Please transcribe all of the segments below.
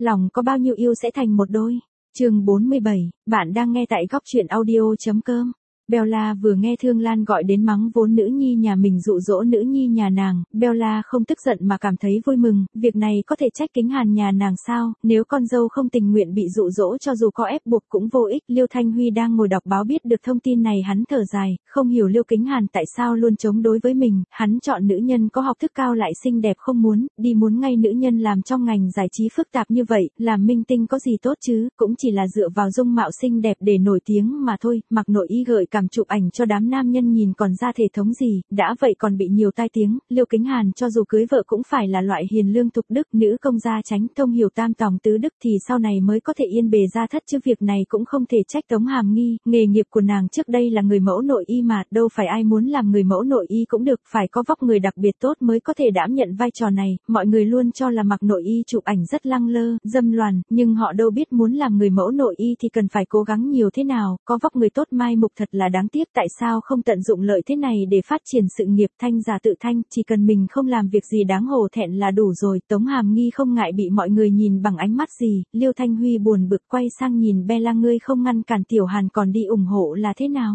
lòng có bao nhiêu yêu sẽ thành một đôi. Chương 47, bạn đang nghe tại góc truyện audio.com. Bella vừa nghe Thương Lan gọi đến mắng vốn nữ nhi nhà mình dụ dỗ nữ nhi nhà nàng, Bella không tức giận mà cảm thấy vui mừng, việc này có thể trách Kính Hàn nhà nàng sao, nếu con dâu không tình nguyện bị dụ dỗ cho dù có ép buộc cũng vô ích. Liêu Thanh Huy đang ngồi đọc báo biết được thông tin này hắn thở dài, không hiểu Liêu Kính Hàn tại sao luôn chống đối với mình, hắn chọn nữ nhân có học thức cao lại xinh đẹp không muốn ngay nữ nhân làm trong ngành giải trí phức tạp như vậy, làm minh tinh có gì tốt chứ, cũng chỉ là dựa vào dung mạo xinh đẹp để nổi tiếng mà thôi, mặc nội y gợi cảm chụp ảnh cho đám nam nhân nhìn còn ra thể thống gì, đã vậy còn bị nhiều tai tiếng. Liêu Kính Hàn cho dù cưới vợ cũng phải là loại hiền lương thục đức, nữ công gia tránh thông hiểu tam tòng tứ đức thì sau này mới có thể yên bề gia thất, chứ việc này cũng không thể trách Tống Hàm Nghi, nghề nghiệp của nàng trước đây là người mẫu nội y mà, đâu phải ai muốn làm người mẫu nội y cũng được, phải có vóc người đặc biệt tốt mới có thể đảm nhận vai trò này. Mọi người luôn cho là mặc nội y chụp ảnh rất lăng lơ, dâm loàn, nhưng họ đâu biết muốn làm người mẫu nội y thì cần phải cố gắng nhiều thế nào, có vóc người tốt mai mục thật là đáng tiếc, tại sao không tận dụng lợi thế này để phát triển sự nghiệp. Thanh giả tự thanh, chỉ cần mình không làm việc gì đáng hổ thẹn là đủ rồi. Tống Hàm Nghi không ngại bị mọi người nhìn bằng ánh mắt gì. Liêu Thanh Huy buồn bực quay sang nhìn Bella, ngươi không ngăn cản Tiểu Hàn còn đi ủng hộ là thế nào?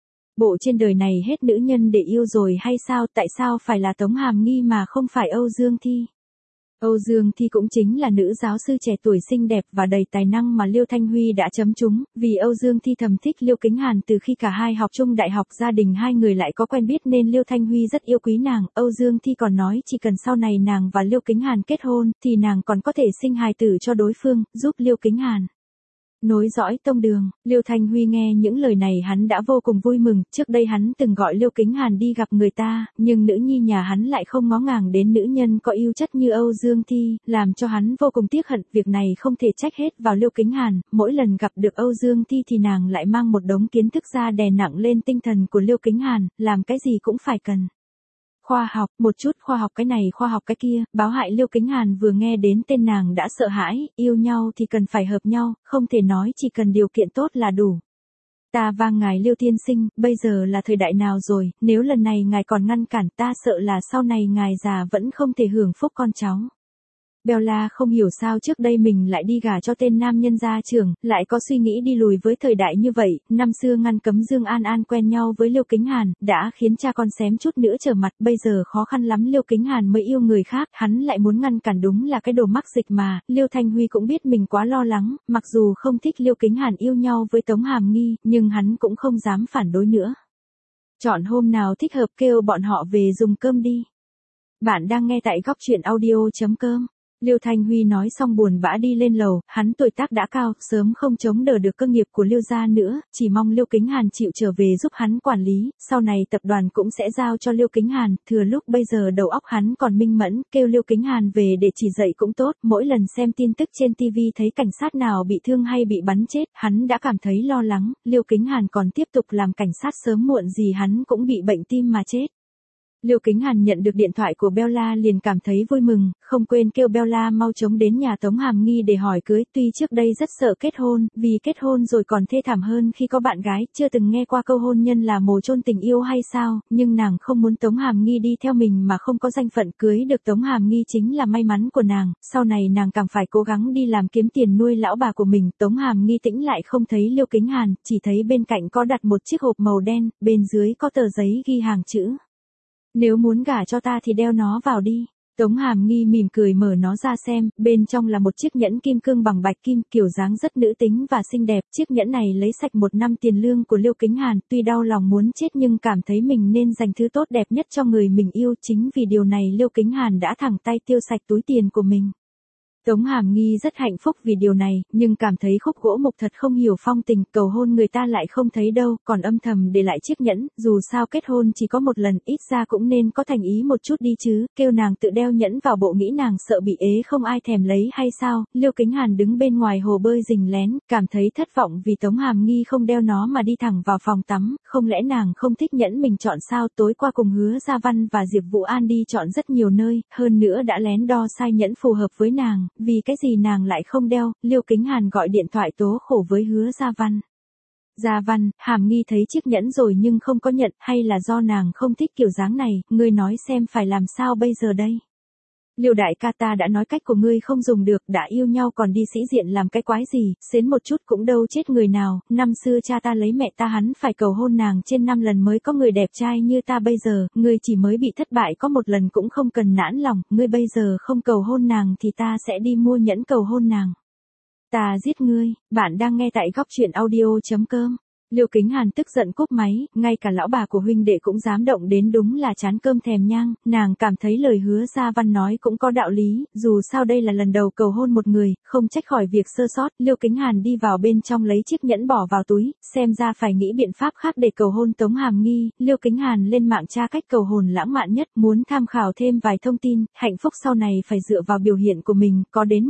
Bộ trên đời này hết nữ nhân để yêu rồi hay sao, tại sao phải là Tống Hàm Nghi mà không phải Âu Dương Thi? Âu Dương Thi cũng chính là nữ giáo sư trẻ tuổi xinh đẹp và đầy tài năng mà Liêu Thanh Huy đã chấm trúng, vì Âu Dương Thi thầm thích Liêu Kính Hàn từ khi cả hai học chung đại học, gia đình hai người lại có quen biết nên Liêu Thanh Huy rất yêu quý nàng. Âu Dương Thi còn nói chỉ cần sau này nàng và Liêu Kính Hàn kết hôn thì nàng còn có thể sinh hài tử cho đối phương, giúp Liêu Kính Hàn nối dõi tông đường. Liêu Thanh Huy nghe những lời này hắn đã vô cùng vui mừng, trước đây hắn từng gọi Liêu Kính Hàn đi gặp người ta, nhưng nữ nhi nhà hắn lại không ngó ngàng đến nữ nhân có yêu chất như Âu Dương Thi, làm cho hắn vô cùng tiếc hận. Việc này không thể trách hết vào Liêu Kính Hàn, mỗi lần gặp được Âu Dương Thi thì nàng lại mang một đống kiến thức ra đè nặng lên tinh thần của Liêu Kính Hàn, làm cái gì cũng phải cần khoa học, một chút khoa học cái này khoa học cái kia, báo hại. Liêu Kính Hàn vừa nghe đến tên nàng đã sợ hãi, yêu nhau thì cần phải hợp nhau, không thể nói chỉ cần điều kiện tốt là đủ. Ta vang ngài Liêu tiên sinh, bây giờ là thời đại nào rồi, nếu lần này ngài còn ngăn cản ta sợ là sau này ngài già vẫn không thể hưởng phúc con cháu. Bella không hiểu sao trước đây mình lại đi gả cho tên nam nhân gia trưởng, lại có suy nghĩ đi lùi với thời đại như vậy. Năm xưa ngăn cấm Dương An An quen nhau với Liêu Kính Hàn, đã khiến cha con xém chút nữa trở mặt, bây giờ khó khăn lắm Liêu Kính Hàn mới yêu người khác, hắn lại muốn ngăn cản, đúng là cái đồ mắc dịch mà. Liêu Thanh Huy cũng biết mình quá lo lắng, mặc dù không thích Liêu Kính Hàn yêu nhau với Tống Hàm Nghi, nhưng hắn cũng không dám phản đối nữa. Chọn hôm nào thích hợp kêu bọn họ về dùng cơm đi. Bạn đang nghe tại góc truyện audio.com. Liêu Thanh Huy nói xong buồn bã đi lên lầu, hắn tuổi tác đã cao, sớm không chống đỡ được cơ nghiệp của Liêu gia nữa, chỉ mong Liêu Kính Hàn chịu trở về giúp hắn quản lý, sau này tập đoàn cũng sẽ giao cho Liêu Kính Hàn, thừa lúc bây giờ đầu óc hắn còn minh mẫn, kêu Liêu Kính Hàn về để chỉ dạy cũng tốt. Mỗi lần xem tin tức trên TV thấy cảnh sát nào bị thương hay bị bắn chết, hắn đã cảm thấy lo lắng, Liêu Kính Hàn còn tiếp tục làm cảnh sát sớm muộn gì hắn cũng bị bệnh tim mà chết. Liêu Kính Hàn nhận được điện thoại của Bella liền cảm thấy vui mừng, không quên kêu Bella mau chóng đến nhà Tống Hàm Nghi để hỏi cưới, tuy trước đây rất sợ kết hôn, vì kết hôn rồi còn thê thảm hơn khi có bạn gái, chưa từng nghe qua câu hôn nhân là mồ chôn tình yêu hay sao, nhưng nàng không muốn Tống Hàm Nghi đi theo mình mà không có danh phận, cưới được Tống Hàm Nghi chính là may mắn của nàng, sau này nàng càng phải cố gắng đi làm kiếm tiền nuôi lão bà của mình. Tống Hàm Nghi tĩnh lại không thấy Liêu Kính Hàn, chỉ thấy bên cạnh có đặt một chiếc hộp màu đen, bên dưới có tờ giấy ghi hàng chữ: nếu muốn gả cho ta thì đeo nó vào đi. Tống Hàm Nghi mỉm cười mở nó ra xem, bên trong là một chiếc nhẫn kim cương bằng bạch kim, kiểu dáng rất nữ tính và xinh đẹp. Chiếc nhẫn này lấy sạch 1 năm tiền lương của Liêu Kính Hàn, tuy đau lòng muốn chết nhưng cảm thấy mình nên dành thứ tốt đẹp nhất cho người mình yêu, chính vì điều này Liêu Kính Hàn đã thẳng tay tiêu sạch túi tiền của mình. Tống Hàm Nghi rất hạnh phúc vì điều này, nhưng cảm thấy khúc gỗ mục thật không hiểu phong tình, cầu hôn người ta lại không thấy đâu, còn âm thầm để lại chiếc nhẫn, dù sao kết hôn chỉ có một lần, ít ra cũng nên có thành ý một chút đi chứ, kêu nàng tự đeo nhẫn vào bộ, nghĩ nàng sợ bị ế không ai thèm lấy hay sao. Liêu Kính Hàn đứng bên ngoài hồ bơi rình lén, cảm thấy thất vọng vì Tống Hàm Nghi không đeo nó mà đi thẳng vào phòng tắm, không lẽ nàng không thích nhẫn mình chọn sao. Tối qua cùng Hứa Gia Văn và Diệp Vũ An đi chọn rất nhiều nơi, hơn nữa đã lén đo sai nhẫn phù hợp với nàng, vì cái gì nàng lại không đeo. Liêu Kính Hàn gọi điện thoại tố khổ với Hứa Gia Văn. Gia Văn, Hàm Nghi thấy chiếc nhẫn rồi nhưng không có nhận, hay là do nàng không thích kiểu dáng này, ngươi nói xem phải làm sao bây giờ đây. Liêu đại ca, ta đã nói cách của ngươi không dùng được, đã yêu nhau còn đi sĩ diện làm cái quái gì, xến một chút cũng đâu chết người nào, năm xưa cha ta lấy mẹ ta hắn phải cầu hôn nàng trên 5 lần mới có người đẹp trai như ta bây giờ, ngươi chỉ mới bị thất bại có một lần cũng không cần nản lòng, ngươi bây giờ không cầu hôn nàng thì ta sẽ đi mua nhẫn cầu hôn nàng. Ta giết ngươi. Bạn đang nghe tại góc truyện audio.com. Liêu Kính Hàn tức giận cúp máy, ngay cả lão bà của huynh đệ cũng dám động đến, đúng là chán cơm thèm nhang, nàng cảm thấy lời Hứa Gia Văn nói cũng có đạo lý, dù sao đây là lần đầu cầu hôn một người, không trách khỏi việc sơ sót. Liêu Kính Hàn đi vào bên trong lấy chiếc nhẫn bỏ vào túi, xem ra phải nghĩ biện pháp khác để cầu hôn Tống Hàm Nghi. Liêu Kính Hàn lên mạng tra cách cầu hôn lãng mạn nhất, muốn tham khảo thêm vài thông tin, hạnh phúc sau này phải dựa vào biểu hiện của mình, có đến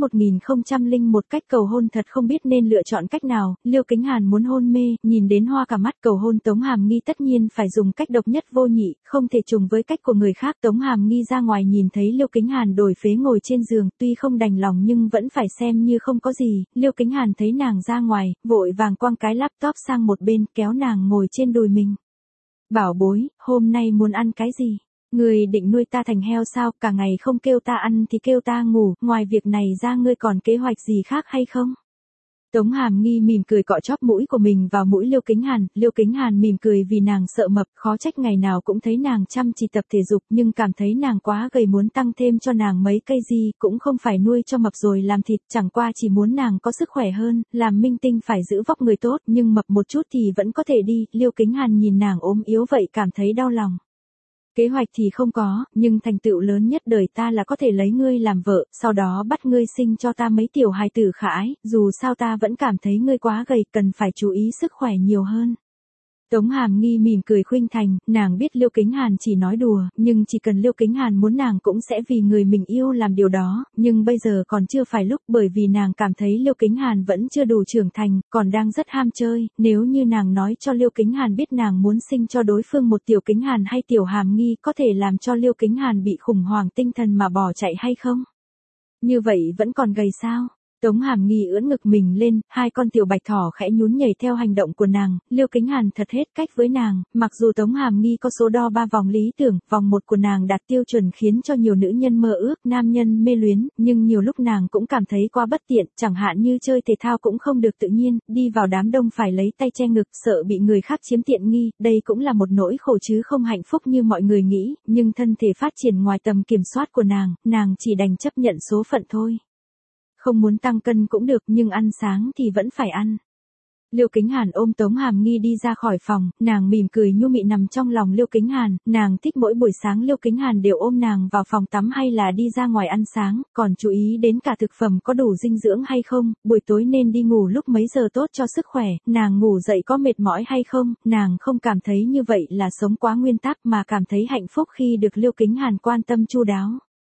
1001 cách cầu hôn, thật không biết nên lựa chọn cách nào. Liêu Kính Hàn muốn hôn mê, nhìn đến hoa cả mắt, cầu hôn Tống Hàm Nghi tất nhiên phải dùng cách độc nhất vô nhị, không thể trùng với cách của người khác. Tống Hàm Nghi ra ngoài nhìn thấy Liêu Kính Hàn đổi phế ngồi trên giường, tuy không đành lòng nhưng vẫn phải xem như không có gì. Liêu Kính Hàn thấy nàng ra ngoài, vội vàng quăng cái laptop sang một bên, kéo nàng ngồi trên đùi mình. Bảo bối, hôm nay muốn ăn cái gì? Ngươi định nuôi ta thành heo sao, cả ngày không kêu ta ăn thì kêu ta ngủ, ngoài việc này ra ngươi còn kế hoạch gì khác hay không? Tống Hàm Nghi mỉm cười cọ chóp mũi của mình vào mũi Liêu Kính Hàn mỉm cười vì nàng sợ mập, khó trách ngày nào cũng thấy nàng chăm chỉ tập thể dục, nhưng cảm thấy nàng quá gầy muốn tăng thêm cho nàng mấy cây gì, cũng không phải nuôi cho mập rồi làm thịt, chẳng qua chỉ muốn nàng có sức khỏe hơn, làm minh tinh phải giữ vóc người tốt, nhưng mập một chút thì vẫn có thể đi. Liêu Kính Hàn nhìn nàng ốm yếu vậy cảm thấy đau lòng. Kế hoạch thì không có, nhưng thành tựu lớn nhất đời ta là có thể lấy ngươi làm vợ, sau đó bắt ngươi sinh cho ta mấy tiểu hài tử khả ái, dù sao ta vẫn cảm thấy ngươi quá gầy, cần phải chú ý sức khỏe nhiều hơn. Tống Hàm Nghi mỉm cười khuynh thành, nàng biết Liêu Kính Hàn chỉ nói đùa, nhưng chỉ cần Liêu Kính Hàn muốn nàng cũng sẽ vì người mình yêu làm điều đó, nhưng bây giờ còn chưa phải lúc, bởi vì nàng cảm thấy Liêu Kính Hàn vẫn chưa đủ trưởng thành, còn đang rất ham chơi, nếu như nàng nói cho Liêu Kính Hàn biết nàng muốn sinh cho đối phương một tiểu Kính Hàn hay tiểu Hàm Nghi, có thể làm cho Liêu Kính Hàn bị khủng hoảng tinh thần mà bỏ chạy hay không? Như vậy vẫn còn gầy sao? Tống Hàm Nghi ưỡn ngực mình lên, hai con tiểu bạch thỏ khẽ nhún nhảy theo hành động của nàng. Liêu Kính Hàn thật hết cách với nàng, mặc dù Tống Hàm Nghi có số đo 3 vòng lý tưởng, vòng 1 của nàng đạt tiêu chuẩn khiến cho nhiều nữ nhân mơ ước, nam nhân mê luyến, nhưng nhiều lúc nàng cũng cảm thấy quá bất tiện, chẳng hạn như chơi thể thao cũng không được tự nhiên, đi vào đám đông phải lấy tay che ngực, sợ bị người khác chiếm tiện nghi, đây cũng là một nỗi khổ chứ không hạnh phúc như mọi người nghĩ, nhưng thân thể phát triển ngoài tầm kiểm soát của nàng chỉ đành chấp nhận số phận thôi. Không muốn tăng cân cũng được, nhưng ăn sáng thì vẫn phải ăn. Liêu Kính Hàn ôm Tống Hàm Nghi đi ra khỏi phòng, nàng mỉm cười nhu mị nằm trong lòng Liêu Kính Hàn, nàng thích mỗi buổi sáng Liêu Kính Hàn đều ôm nàng vào phòng tắm hay là đi ra ngoài ăn sáng, còn chú ý đến cả thực phẩm có đủ dinh dưỡng hay không, buổi tối nên đi ngủ lúc mấy giờ tốt cho sức khỏe, nàng ngủ dậy có mệt mỏi hay không, nàng không cảm thấy như vậy là sống quá nguyên tắc mà cảm thấy hạnh phúc khi được Liêu Kính Hàn quan tâm chu đáo.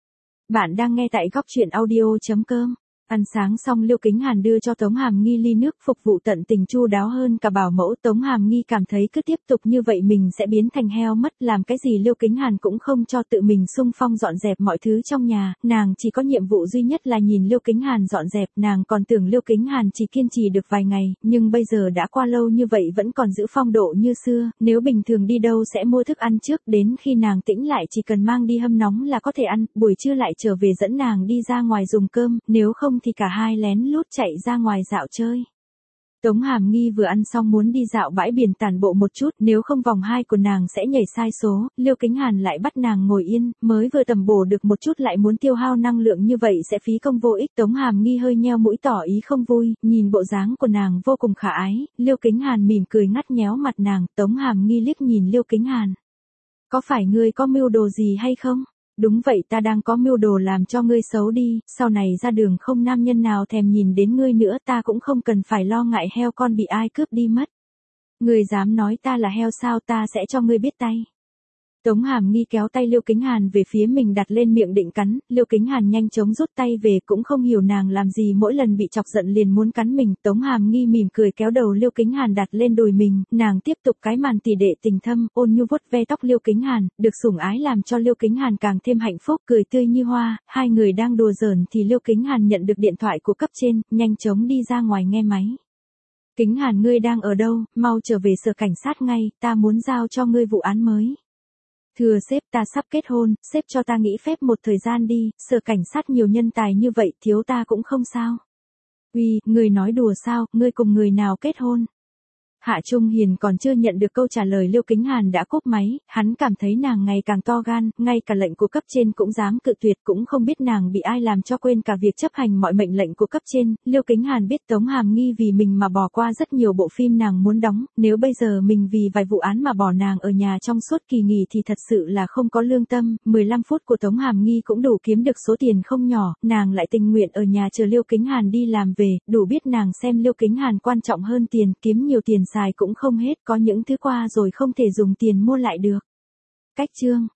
Bạn đang nghe tại góc truyện audio.com. Ăn sáng xong Liêu Kính Hàn đưa cho Tống Hàm Nghi ly nước, phục vụ tận tình chu đáo hơn cả bảo mẫu. Tống Hàm Nghi cảm thấy cứ tiếp tục như vậy mình sẽ biến thành heo mất, làm cái gì Liêu Kính Hàn cũng không cho, tự mình xung phong dọn dẹp mọi thứ trong nhà, nàng chỉ có nhiệm vụ duy nhất là nhìn Liêu Kính Hàn dọn dẹp, nàng còn tưởng Liêu Kính Hàn chỉ kiên trì được vài ngày, nhưng bây giờ đã qua lâu như vậy vẫn còn giữ phong độ như xưa, nếu bình thường đi đâu sẽ mua thức ăn trước, đến khi nàng tĩnh lại chỉ cần mang đi hâm nóng là có thể ăn, buổi trưa lại trở về dẫn nàng đi ra ngoài dùng cơm, nếu không thì cả hai lén lút chạy ra ngoài dạo chơi. Tống Hàm Nghi vừa ăn xong muốn đi dạo bãi biển tản bộ một chút, nếu không vòng 2 của nàng sẽ nhảy sai số. Liêu Kính Hàn lại bắt nàng ngồi yên, mới vừa tầm bổ được một chút lại muốn tiêu hao năng lượng như vậy sẽ phí công vô ích. Tống Hàm Nghi hơi nheo mũi tỏ ý không vui, nhìn bộ dáng của nàng vô cùng khả ái, Liêu Kính Hàn mỉm cười ngắt nhéo mặt nàng. Tống Hàm Nghi liếc nhìn Liêu Kính Hàn. Có phải ngươi có mưu đồ gì hay không? Đúng vậy, ta đang có mưu đồ làm cho ngươi xấu đi, sau này ra đường không nam nhân nào thèm nhìn đến ngươi nữa, ta cũng không cần phải lo ngại heo con bị ai cướp đi mất. Ngươi dám nói ta là heo sao, ta sẽ cho ngươi biết tay. Tống Hàm Nghi kéo tay Liêu Kính Hàn về phía mình đặt lên miệng định cắn, Liêu Kính Hàn nhanh chóng rút tay về, cũng không hiểu nàng làm gì mỗi lần bị chọc giận liền muốn cắn mình. Tống Hàm Nghi mỉm cười kéo đầu Liêu Kính Hàn đặt lên đùi mình, nàng tiếp tục cái màn tỷ đệ tình thâm, ôn nhu vuốt ve tóc Liêu Kính Hàn, được sủng ái làm cho Liêu Kính Hàn càng thêm hạnh phúc, cười tươi như hoa. Hai người đang đùa giỡn thì Liêu Kính Hàn nhận được điện thoại của cấp trên, nhanh chóng đi ra ngoài nghe máy. Kính Hàn, ngươi đang ở đâu, mau trở về sở cảnh sát ngay, ta muốn giao cho ngươi vụ án mới. Thưa sếp, ta sắp kết hôn, sếp cho ta nghỉ phép một thời gian đi, sở cảnh sát nhiều nhân tài như vậy, thiếu ta cũng không sao. Uy, người nói đùa sao, ngươi cùng người nào kết hôn? Hạ Trung Hiền còn chưa nhận được câu trả lời Liêu Kính Hàn đã cúp máy, hắn cảm thấy nàng ngày càng to gan, ngay cả lệnh của cấp trên cũng dám cự tuyệt, cũng không biết nàng bị ai làm cho quên cả việc chấp hành mọi mệnh lệnh của cấp trên. Liêu Kính Hàn biết Tống Hàm Nghi vì mình mà bỏ qua rất nhiều bộ phim nàng muốn đóng, nếu bây giờ mình vì vài vụ án mà bỏ nàng ở nhà trong suốt kỳ nghỉ thì thật sự là không có lương tâm. 15 phút của Tống Hàm Nghi cũng đủ kiếm được số tiền không nhỏ, nàng lại tình nguyện ở nhà chờ Liêu Kính Hàn đi làm về, đủ biết nàng xem Liêu Kính Hàn quan trọng hơn tiền, kiếm nhiều tiền xài cũng không hết, có những thứ qua rồi không thể dùng tiền mua lại được. Cách chương